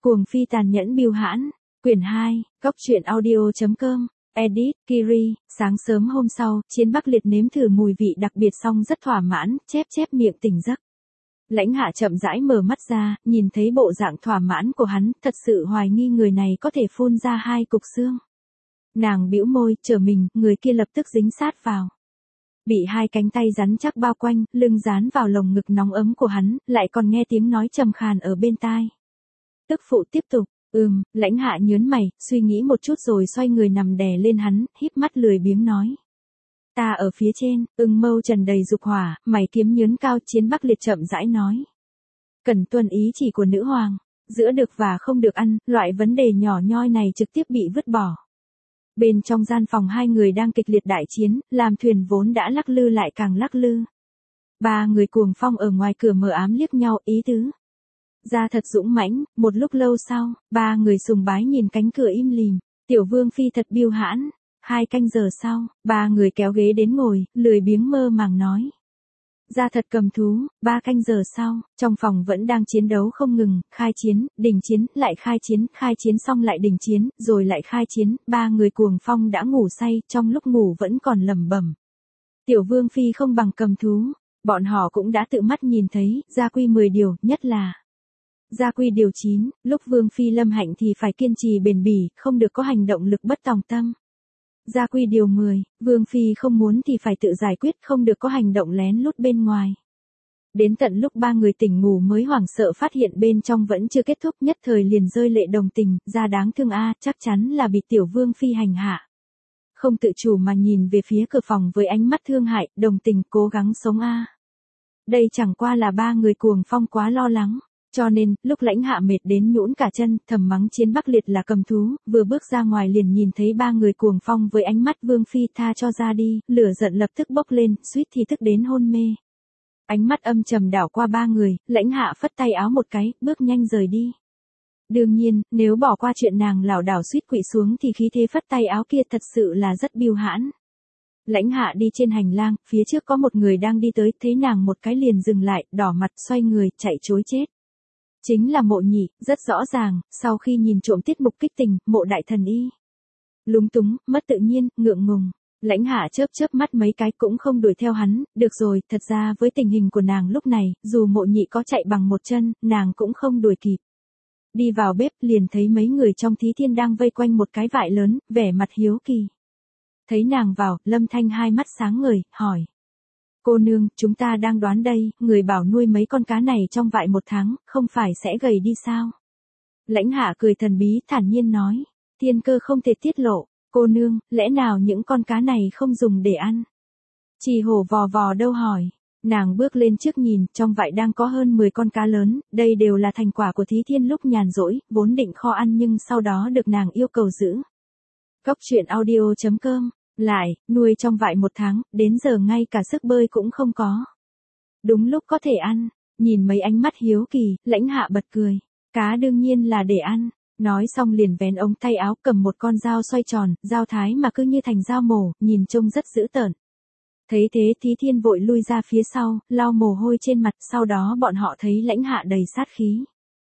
Cuồng phi tàn nhẫn bưu hãn, quyển 2, góc truyện audio.com, edit, Kiri. Sáng sớm hôm sau, Chiến Bắc Liệt nếm thử mùi vị đặc biệt xong rất thỏa mãn, chép miệng tỉnh giấc. Lãnh Hạ chậm rãi mở mắt ra, nhìn thấy bộ dạng thỏa mãn của hắn, thật sự hoài nghi người này có thể phun ra 2 cục xương. Nàng bĩu môi, trở mình, người kia lập tức dính sát vào. Bị 2 cánh tay rắn chắc bao quanh, lưng dán vào lồng ngực nóng ấm của hắn, lại còn nghe tiếng nói trầm khàn ở bên tai. Tức phụ tiếp tục, Lãnh Hạ nhớn mày, suy nghĩ một chút rồi xoay người nằm đè lên hắn, híp mắt lười biếng nói. Ta ở phía trên, mâu trần đầy dục hỏa, mày kiếm nhớn cao. Chiến Bắc Liệt chậm rãi nói. Cần tuân ý chỉ của nữ hoàng, giữa được và không được ăn, loại vấn đề nhỏ nhoi này trực tiếp bị vứt bỏ. Bên trong gian phòng 2 người đang kịch liệt đại chiến, làm thuyền vốn đã lắc lư lại càng lắc lư. 3 người cuồng phong ở ngoài cửa mờ ám liếc nhau, ý tứ. Ra thật dũng mãnh. Một lúc lâu sau, 3 người sùng bái nhìn cánh cửa im lìm. Tiểu Vương phi thật bưu hãn. 2 canh giờ sau, 3 người kéo ghế đến ngồi, lười biếng mơ màng nói. Ra thật cầm thú. 3 canh giờ sau, trong phòng vẫn đang chiến đấu không ngừng, khai chiến, đình chiến, lại khai chiến xong lại đình chiến, rồi lại khai chiến. 3 người cuồng phong đã ngủ say, trong lúc ngủ vẫn còn lẩm bẩm. Tiểu Vương phi không bằng cầm thú. Bọn họ cũng đã tự mắt nhìn thấy, gia quy 10 điều, nhất là gia quy điều 9, lúc Vương phi lâm hạnh thì phải kiên trì bền bỉ, không được có hành động lực bất tòng tâm. Gia quy điều 10, Vương phi không muốn thì phải tự giải quyết, không được có hành động lén lút bên ngoài. Đến tận lúc 3 người tỉnh ngủ mới hoảng sợ phát hiện bên trong vẫn chưa kết thúc, nhất thời liền rơi lệ đồng tình, ra đáng thương chắc chắn là bị tiểu Vương phi hành hạ. Không tự chủ mà nhìn về phía cửa phòng với ánh mắt thương hại, đồng tình, cố gắng sống Đây chẳng qua là 3 người cuồng phong quá lo lắng. Cho nên, lúc Lãnh Hạ mệt đến nhũn cả chân, thầm mắng Chiến Bắc Liệt là cầm thú, vừa bước ra ngoài liền nhìn thấy 3 người cuồng phong với ánh mắt Vương phi tha cho ra đi, lửa giận lập tức bốc lên, suýt thì tức đến hôn mê. Ánh mắt âm trầm đảo qua 3 người, Lãnh Hạ phất tay áo một cái, bước nhanh rời đi. Đương nhiên, nếu bỏ qua chuyện nàng lảo đảo suýt quỵ xuống thì khí thế phất tay áo kia thật sự là rất bưu hãn. Lãnh Hạ đi trên hành lang, phía trước có một người đang đi tới, thấy nàng một cái liền dừng lại, đỏ mặt xoay người, chạy trối chết. Chính là Mộ Nhị, rất rõ ràng, sau khi nhìn trộm tiết mục kích tình, Mộ đại thần y. Lúng túng, mất tự nhiên, ngượng ngùng. Lãnh Hạ chớp mắt mấy cái cũng không đuổi theo hắn, được rồi, thật ra với tình hình của nàng lúc này, dù Mộ Nhị có chạy bằng một chân, nàng cũng không đuổi kịp. Đi vào bếp, liền thấy mấy người trong Thí Thiên đang vây quanh một cái vại lớn, vẻ mặt hiếu kỳ. Thấy nàng vào, Lâm Thanh 2 mắt sáng ngời, hỏi. Cô nương, chúng ta đang đoán đây, người bảo nuôi mấy con cá này trong vại 1 tháng, không phải sẽ gầy đi sao? Lãnh Hạ cười thần bí, thản nhiên nói. Thiên cơ không thể tiết lộ. Cô nương, lẽ nào những con cá này không dùng để ăn? Chỉ hổ vò vò đâu hỏi. Nàng bước lên trước nhìn, trong vại đang có hơn 10 con cá lớn, đây đều là thành quả của Thí Thiên lúc nhàn rỗi, vốn định kho ăn nhưng sau đó được nàng yêu cầu giữ. Góc truyện audio.com. Lại, nuôi trong vại 1 tháng, đến giờ ngay cả sức bơi cũng không có. Đúng lúc có thể ăn, nhìn mấy ánh mắt hiếu kỳ, Lãnh Hạ bật cười. Cá đương nhiên là để ăn. Nói xong liền vén ống tay áo cầm một con dao xoay tròn, dao thái mà cứ như thành dao mổ, nhìn trông rất dữ tợn. Thấy thế Thí Thiên vội lui ra phía sau, lau mồ hôi trên mặt, sau đó bọn họ thấy Lãnh Hạ đầy sát khí.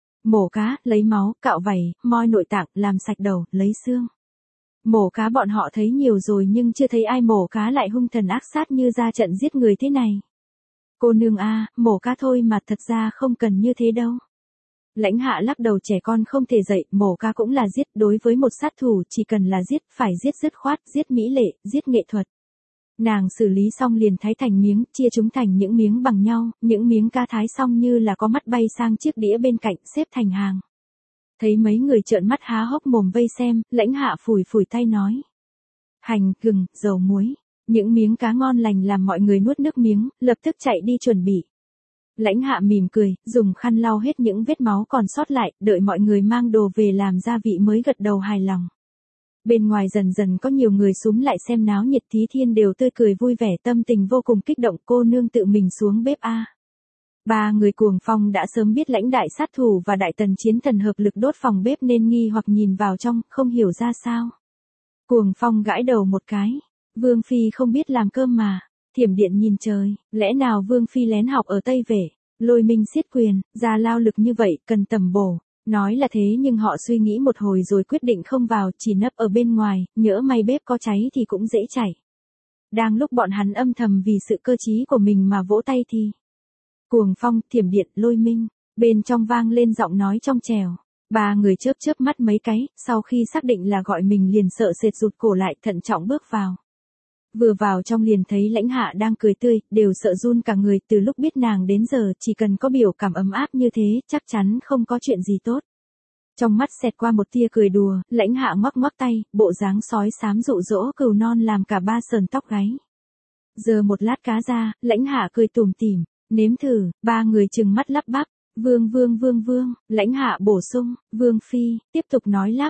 Mổ cá, lấy máu, cạo vảy, moi nội tạng, làm sạch đầu, lấy xương. Mổ cá bọn họ thấy nhiều rồi nhưng chưa thấy ai mổ cá lại hung thần ác sát như ra trận giết người thế này. Cô nương mổ cá thôi mà thật ra không cần như thế đâu. Lãnh Hạ lắc đầu, trẻ con không thể dạy, mổ cá cũng là giết, đối với một sát thủ chỉ cần là giết, phải giết dứt khoát, giết mỹ lệ, giết nghệ thuật. Nàng xử lý xong liền thái thành miếng, chia chúng thành những miếng bằng nhau, những miếng cá thái xong như là có mắt bay sang chiếc đĩa bên cạnh, xếp thành hàng. Thấy mấy người trợn mắt há hốc mồm vây xem, Lãnh Hạ phủi tay nói. Hành, gừng, dầu muối. Những miếng cá ngon lành làm mọi người nuốt nước miếng, lập tức chạy đi chuẩn bị. Lãnh Hạ mỉm cười, dùng khăn lau hết những vết máu còn sót lại, đợi mọi người mang đồ về làm gia vị mới gật đầu hài lòng. Bên ngoài dần dần có nhiều người xúm lại xem náo nhiệt, Thí Thiên đều tươi cười vui vẻ, tâm tình vô cùng kích động. Cô nương tự mình xuống bếp 3 người cuồng phong đã sớm biết Lãnh đại sát thủ và đại tần chiến thần hợp lực đốt phòng bếp nên nghi hoặc nhìn vào trong, không hiểu ra sao. Cuồng phong gãi đầu một cái. Vương phi không biết làm cơm mà. Thiểm Điện nhìn trời, lẽ nào Vương phi lén học ở Tây Vệ? Lôi Minh xiết quyền, ra lao lực như vậy, cần tầm bổ. Nói là thế nhưng họ suy nghĩ một hồi rồi quyết định không vào, chỉ nấp ở bên ngoài, nhỡ may bếp có cháy thì cũng dễ chảy. Đang lúc bọn hắn âm thầm vì sự cơ trí của mình mà vỗ tay thì cuồng phong, thiểm điện, lôi minh, bên trong vang lên giọng nói trong trẻo. Ba người chớp chớp mắt mấy cái, sau khi xác định là gọi mình liền sợ sệt rụt cổ lại, thận trọng bước vào. Vừa vào trong liền thấy Lãnh Hạ đang cười tươi, đều sợ run cả người. Từ lúc biết nàng đến giờ chỉ cần có biểu cảm ấm áp như thế, chắc chắn không có chuyện gì tốt. Trong mắt xẹt qua một tia cười đùa, Lãnh Hạ ngoắc ngoắc tay, bộ dáng sói xám dụ dỗ cừu non làm cả ba sờn tóc gáy. Giờ một lát cá ra, Lãnh Hạ cười tủm tỉm, nếm thử. Ba người trừng mắt lắp bắp. Vương, Lãnh Hạ bổ sung, Vương Phi, tiếp tục nói lắp,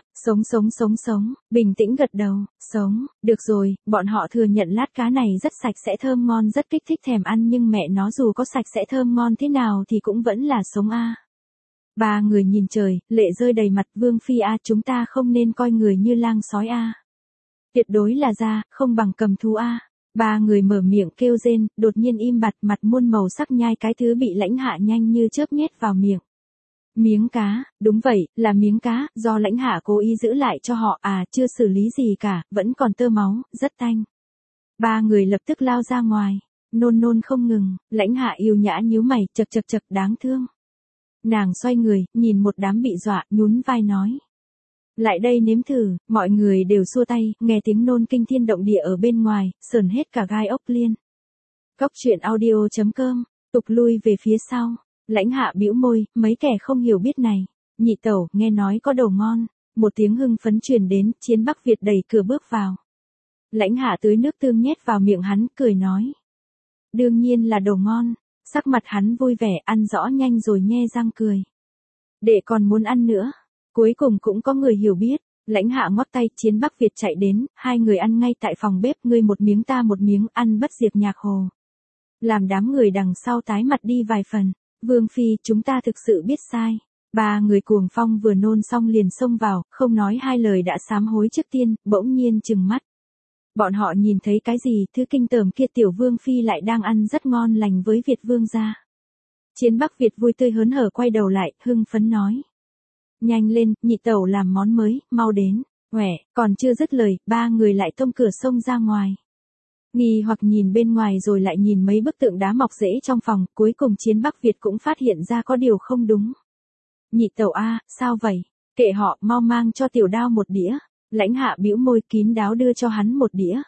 sống, bình tĩnh gật đầu, sống, được rồi, bọn họ thừa nhận lát cá này rất sạch sẽ thơm ngon rất kích thích thèm ăn nhưng mẹ nó dù có sạch sẽ thơm ngon thế nào thì cũng vẫn là sống a. Ba người nhìn trời, lệ rơi đầy mặt. Vương Phi a, chúng ta không nên coi người như lang sói a. Tuyệt đối là ra, không bằng cầm thú a. Ba người mở miệng kêu rên, đột nhiên im bặt, mặt muôn màu sắc nhai cái thứ bị Lãnh Hạ nhanh như chớp nhét vào miệng. Miếng cá, đúng vậy, là miếng cá, do Lãnh Hạ cố ý giữ lại cho họ à, chưa xử lý gì cả, vẫn còn tơ máu, rất tanh. Ba người lập tức lao ra ngoài, nôn không ngừng. Lãnh Hạ yêu nhã nhíu mày, chật, đáng thương. Nàng xoay người, nhìn một đám bị dọa, nhún vai nói. Lại đây nếm thử, mọi người đều xua tay, nghe tiếng nôn kinh thiên động địa ở bên ngoài, sờn hết cả gai ốc liên. Cóc truyện audio.com, tục lui về phía sau. Lãnh Hạ bĩu môi, mấy kẻ không hiểu biết này. Nhị tẩu, nghe nói có đồ ngon. Một tiếng hưng phấn truyền đến, Chiến Bắc Việt đẩy cửa bước vào. Lãnh Hạ tưới nước tương nhét vào miệng hắn, cười nói. Đương nhiên là đồ ngon. Sắc mặt hắn vui vẻ, ăn rõ nhanh rồi nhe răng cười. Đệ còn muốn ăn nữa. Cuối cùng cũng có người hiểu biết. Lãnh Hạ ngoắc tay, Chiến Bắc Việt chạy đến, hai người ăn ngay tại phòng bếp, ngươi một miếng ta một miếng, ăn bất diệt nhạc hồ. Làm đám người đằng sau tái mặt đi vài phần. Vương Phi, chúng ta thực sự biết sai. Ba người cuồng phong vừa nôn xong liền xông vào, không nói hai lời đã sám hối trước tiên, bỗng nhiên trừng mắt. Bọn họ nhìn thấy cái gì, thứ kinh tởm kia, tiểu Vương Phi lại đang ăn rất ngon lành với Việt Vương gia. Chiến Bắc Việt vui tươi hớn hở quay đầu lại, hưng phấn nói. Nhanh lên, nhị tẩu làm món mới, mau đến. Quẻ, còn chưa dứt lời, ba người lại tông cửa xông ra ngoài. Nghi hoặc nhìn bên ngoài rồi lại nhìn mấy bức tượng đá mọc rễ trong phòng, cuối cùng Chiến Bắc Việt cũng phát hiện ra có điều không đúng. Nhị tẩu a, sao vậy? Kệ họ, mau mang cho tiểu đao một đĩa. Lãnh Hạ bĩu môi kín đáo đưa cho hắn một đĩa.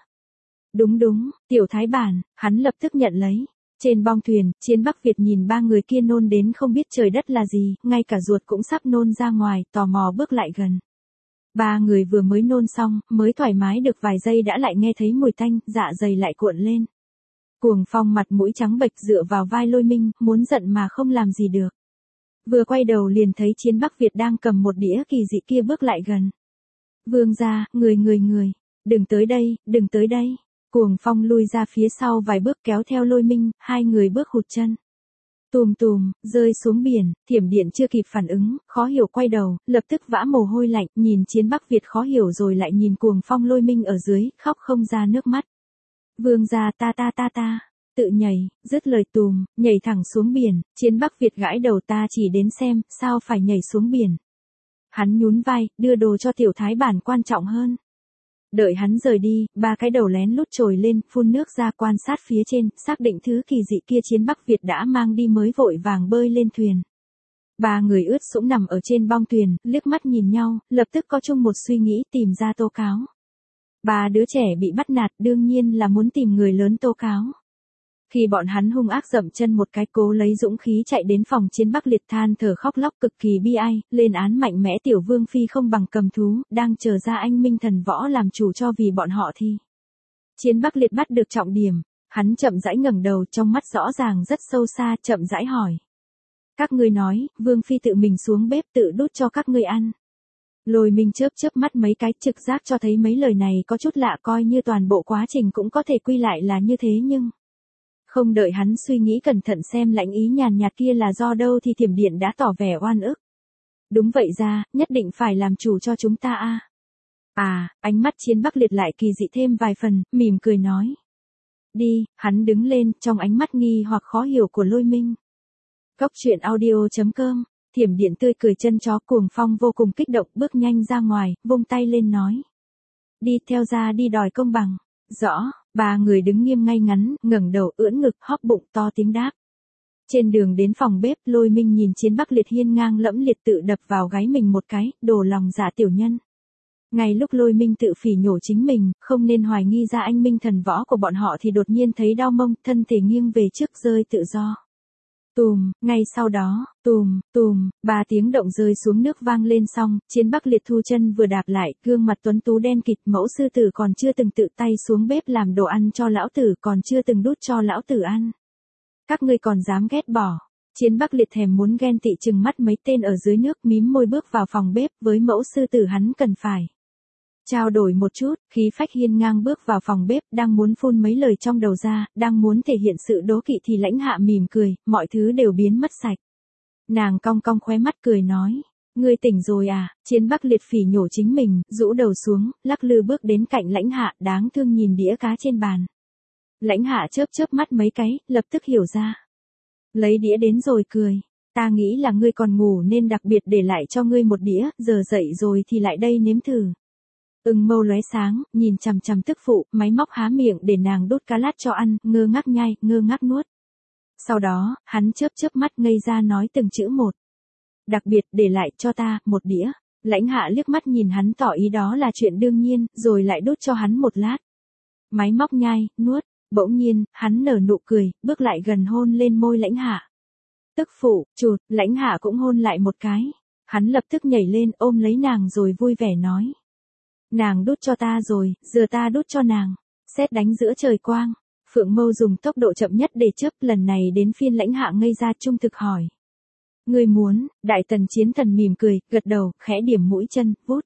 Đúng, tiểu thái bản, hắn lập tức nhận lấy. Trên bong thuyền, Chiến Bắc Việt nhìn ba người kia nôn đến không biết trời đất là gì, ngay cả ruột cũng sắp nôn ra ngoài, tò mò bước lại gần. Ba người vừa mới nôn xong, mới thoải mái được vài giây đã lại nghe thấy mùi tanh, dạ dày lại cuộn lên. Cuồng phong mặt mũi trắng bệch dựa vào vai Lôi Minh, muốn giận mà không làm gì được. Vừa quay đầu liền thấy Chiến Bắc Việt đang cầm một đĩa kỳ dị kia bước lại gần. Vương gia, người, đừng tới đây. Cuồng phong lui ra phía sau vài bước kéo theo Lôi Minh, hai người bước hụt chân. Tùm, rơi xuống biển, thiểm điện chưa kịp phản ứng, khó hiểu quay đầu, lập tức vã mồ hôi lạnh, nhìn Chiến Bắc Việt khó hiểu rồi lại nhìn cuồng phong Lôi Minh ở dưới, khóc không ra nước mắt. Vương gia ta, tự nhảy, dứt lời nhảy thẳng xuống biển. Chiến Bắc Việt gãi đầu, ta chỉ đến xem, sao phải nhảy xuống biển. Hắn nhún vai, đưa đồ cho tiểu thái bản quan trọng hơn. Đợi hắn rời đi, ba cái đầu lén lút trồi lên, phun nước ra quan sát phía trên, xác định thứ kỳ dị kia Chiến Bắc Việt đã mang đi mới vội vàng bơi lên thuyền. Ba người ướt sũng nằm ở trên bong thuyền, liếc mắt nhìn nhau, lập tức có chung một suy nghĩ tìm ra tố cáo. Ba đứa trẻ bị bắt nạt đương nhiên là muốn tìm người lớn tố cáo. Khi bọn hắn hung ác dậm chân một cái, cố lấy dũng khí chạy đến phòng Chiến Bắc Liệt than thở khóc lóc cực kỳ bi ai, lên án mạnh mẽ tiểu Vương Phi không bằng cầm thú, đang chờ ra anh minh thần võ làm chủ cho vì bọn họ thì. Chiến Bắc Liệt bắt được trọng điểm, hắn chậm rãi ngẩng đầu, trong mắt rõ ràng rất sâu xa, chậm rãi hỏi. Các ngươi nói, Vương Phi tự mình xuống bếp tự đút cho các ngươi ăn. Lôi Minh chớp mắt mấy cái, trực giác cho thấy mấy lời này có chút lạ, coi như toàn bộ quá trình cũng có thể quy lại là như thế nhưng. Không đợi hắn suy nghĩ cẩn thận xem lãnh ý nhàn nhạt kia là do đâu thì thiểm điện đã tỏ vẻ oan ức. Đúng vậy ra, nhất định phải làm chủ cho chúng ta a. Ánh mắt Chiến Bắc Liệt lại kỳ dị thêm vài phần, mỉm cười nói. Đi, hắn đứng lên, trong ánh mắt nghi hoặc khó hiểu của Lôi Minh. Cóc truyện audio.com Thiểm điện tươi cười chân chó Cuồng Phong vô cùng kích động bước nhanh ra ngoài, vung tay lên nói. Đi theo ra đi đòi công bằng. Rõ, ba người đứng nghiêm ngay ngắn, ngẩng đầu ưỡn ngực hóp bụng to tiếng đáp. Trên đường đến phòng bếp Lôi Minh nhìn Chiến Bắc Liệt hiên ngang lẫm liệt tự đập vào gáy mình một cái, đổ lòng dạ tiểu nhân. Ngay lúc Lôi Minh tự phỉ nhổ chính mình, không nên hoài nghi ra anh minh thần võ của bọn họ thì đột nhiên thấy đau mông, thân thể nghiêng về trước rơi tự do. Tùm, ngay sau đó, tùm, tùm, 3 tiếng động rơi xuống nước vang lên xong, Chiến Bắc Liệt thu chân vừa đạp lại, gương mặt tuấn tú đen kịt, mẫu sư tử còn chưa từng tự tay xuống bếp làm đồ ăn cho lão tử, còn chưa từng đút cho lão tử ăn. Các ngươi còn dám ghét bỏ. Chiến Bắc Liệt thèm muốn ghen tị chừng mắt mấy tên ở dưới nước, mím môi bước vào phòng bếp, với mẫu sư tử hắn cần phải trao đổi một chút, khí phách hiên ngang bước vào phòng bếp, đang muốn phun mấy lời trong đầu ra, đang muốn thể hiện sự đố kỵ thì Lãnh Hạ mỉm cười, mọi thứ đều biến mất sạch. Nàng cong cong khóe mắt cười nói, ngươi tỉnh rồi à? Chiến Bắc Liệt phỉ nhổ chính mình, rũ đầu xuống, lắc lư bước đến cạnh Lãnh Hạ, đáng thương nhìn đĩa cá trên bàn. Lãnh Hạ chớp chớp mắt mấy cái, lập tức hiểu ra. Lấy đĩa đến rồi cười, ta nghĩ là ngươi còn ngủ nên đặc biệt để lại cho ngươi một đĩa, giờ dậy rồi thì lại đây nếm thử. Mâu lóe sáng, nhìn chằm chằm tức phụ, máy móc há miệng để nàng đút cá lát cho ăn, ngơ ngác nhai, ngơ ngác nuốt. Sau đó, hắn chớp chớp mắt ngây ra nói từng chữ một. Đặc biệt để lại cho ta, một đĩa. Lãnh Hạ liếc mắt nhìn hắn tỏ ý đó là chuyện đương nhiên, rồi lại đút cho hắn một lát. Máy móc nhai, nuốt, bỗng nhiên, hắn nở nụ cười, bước lại gần hôn lên môi Lãnh Hạ. Tức phụ, chụt, Lãnh Hạ cũng hôn lại một cái. Hắn lập tức nhảy lên ôm lấy nàng rồi vui vẻ nói. Nàng đút cho ta rồi, giờ ta đút cho nàng. Sét đánh giữa trời quang. Phượng Mâu dùng tốc độ chậm nhất để chớp, lần này đến phiên Lãnh Hạ ngây ra trung thực hỏi. Ngươi muốn? Đại tần Chiến Thần mỉm cười, gật đầu, khẽ điểm mũi chân, vút.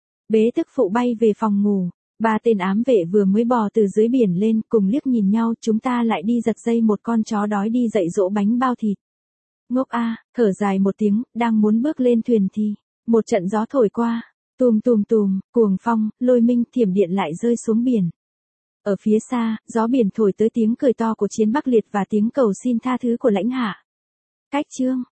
Bế tức phụ bay về phòng ngủ. 3 tên ám vệ vừa mới bò từ dưới biển lên, cùng liếc nhìn nhau, chúng ta lại đi giật dây một con chó đói đi dạy dỗ bánh bao thịt. Ngốc a, thở dài một tiếng, đang muốn bước lên thuyền thì một trận gió thổi qua. Tùm tùm tùm, Cuồng Phong, Lôi Minh, Thiểm điện lại rơi xuống biển. Ở phía xa, gió biển thổi tới tiếng cười to của Chiến Bắc Liệt và tiếng cầu xin tha thứ của Lãnh Hạ. Cách chương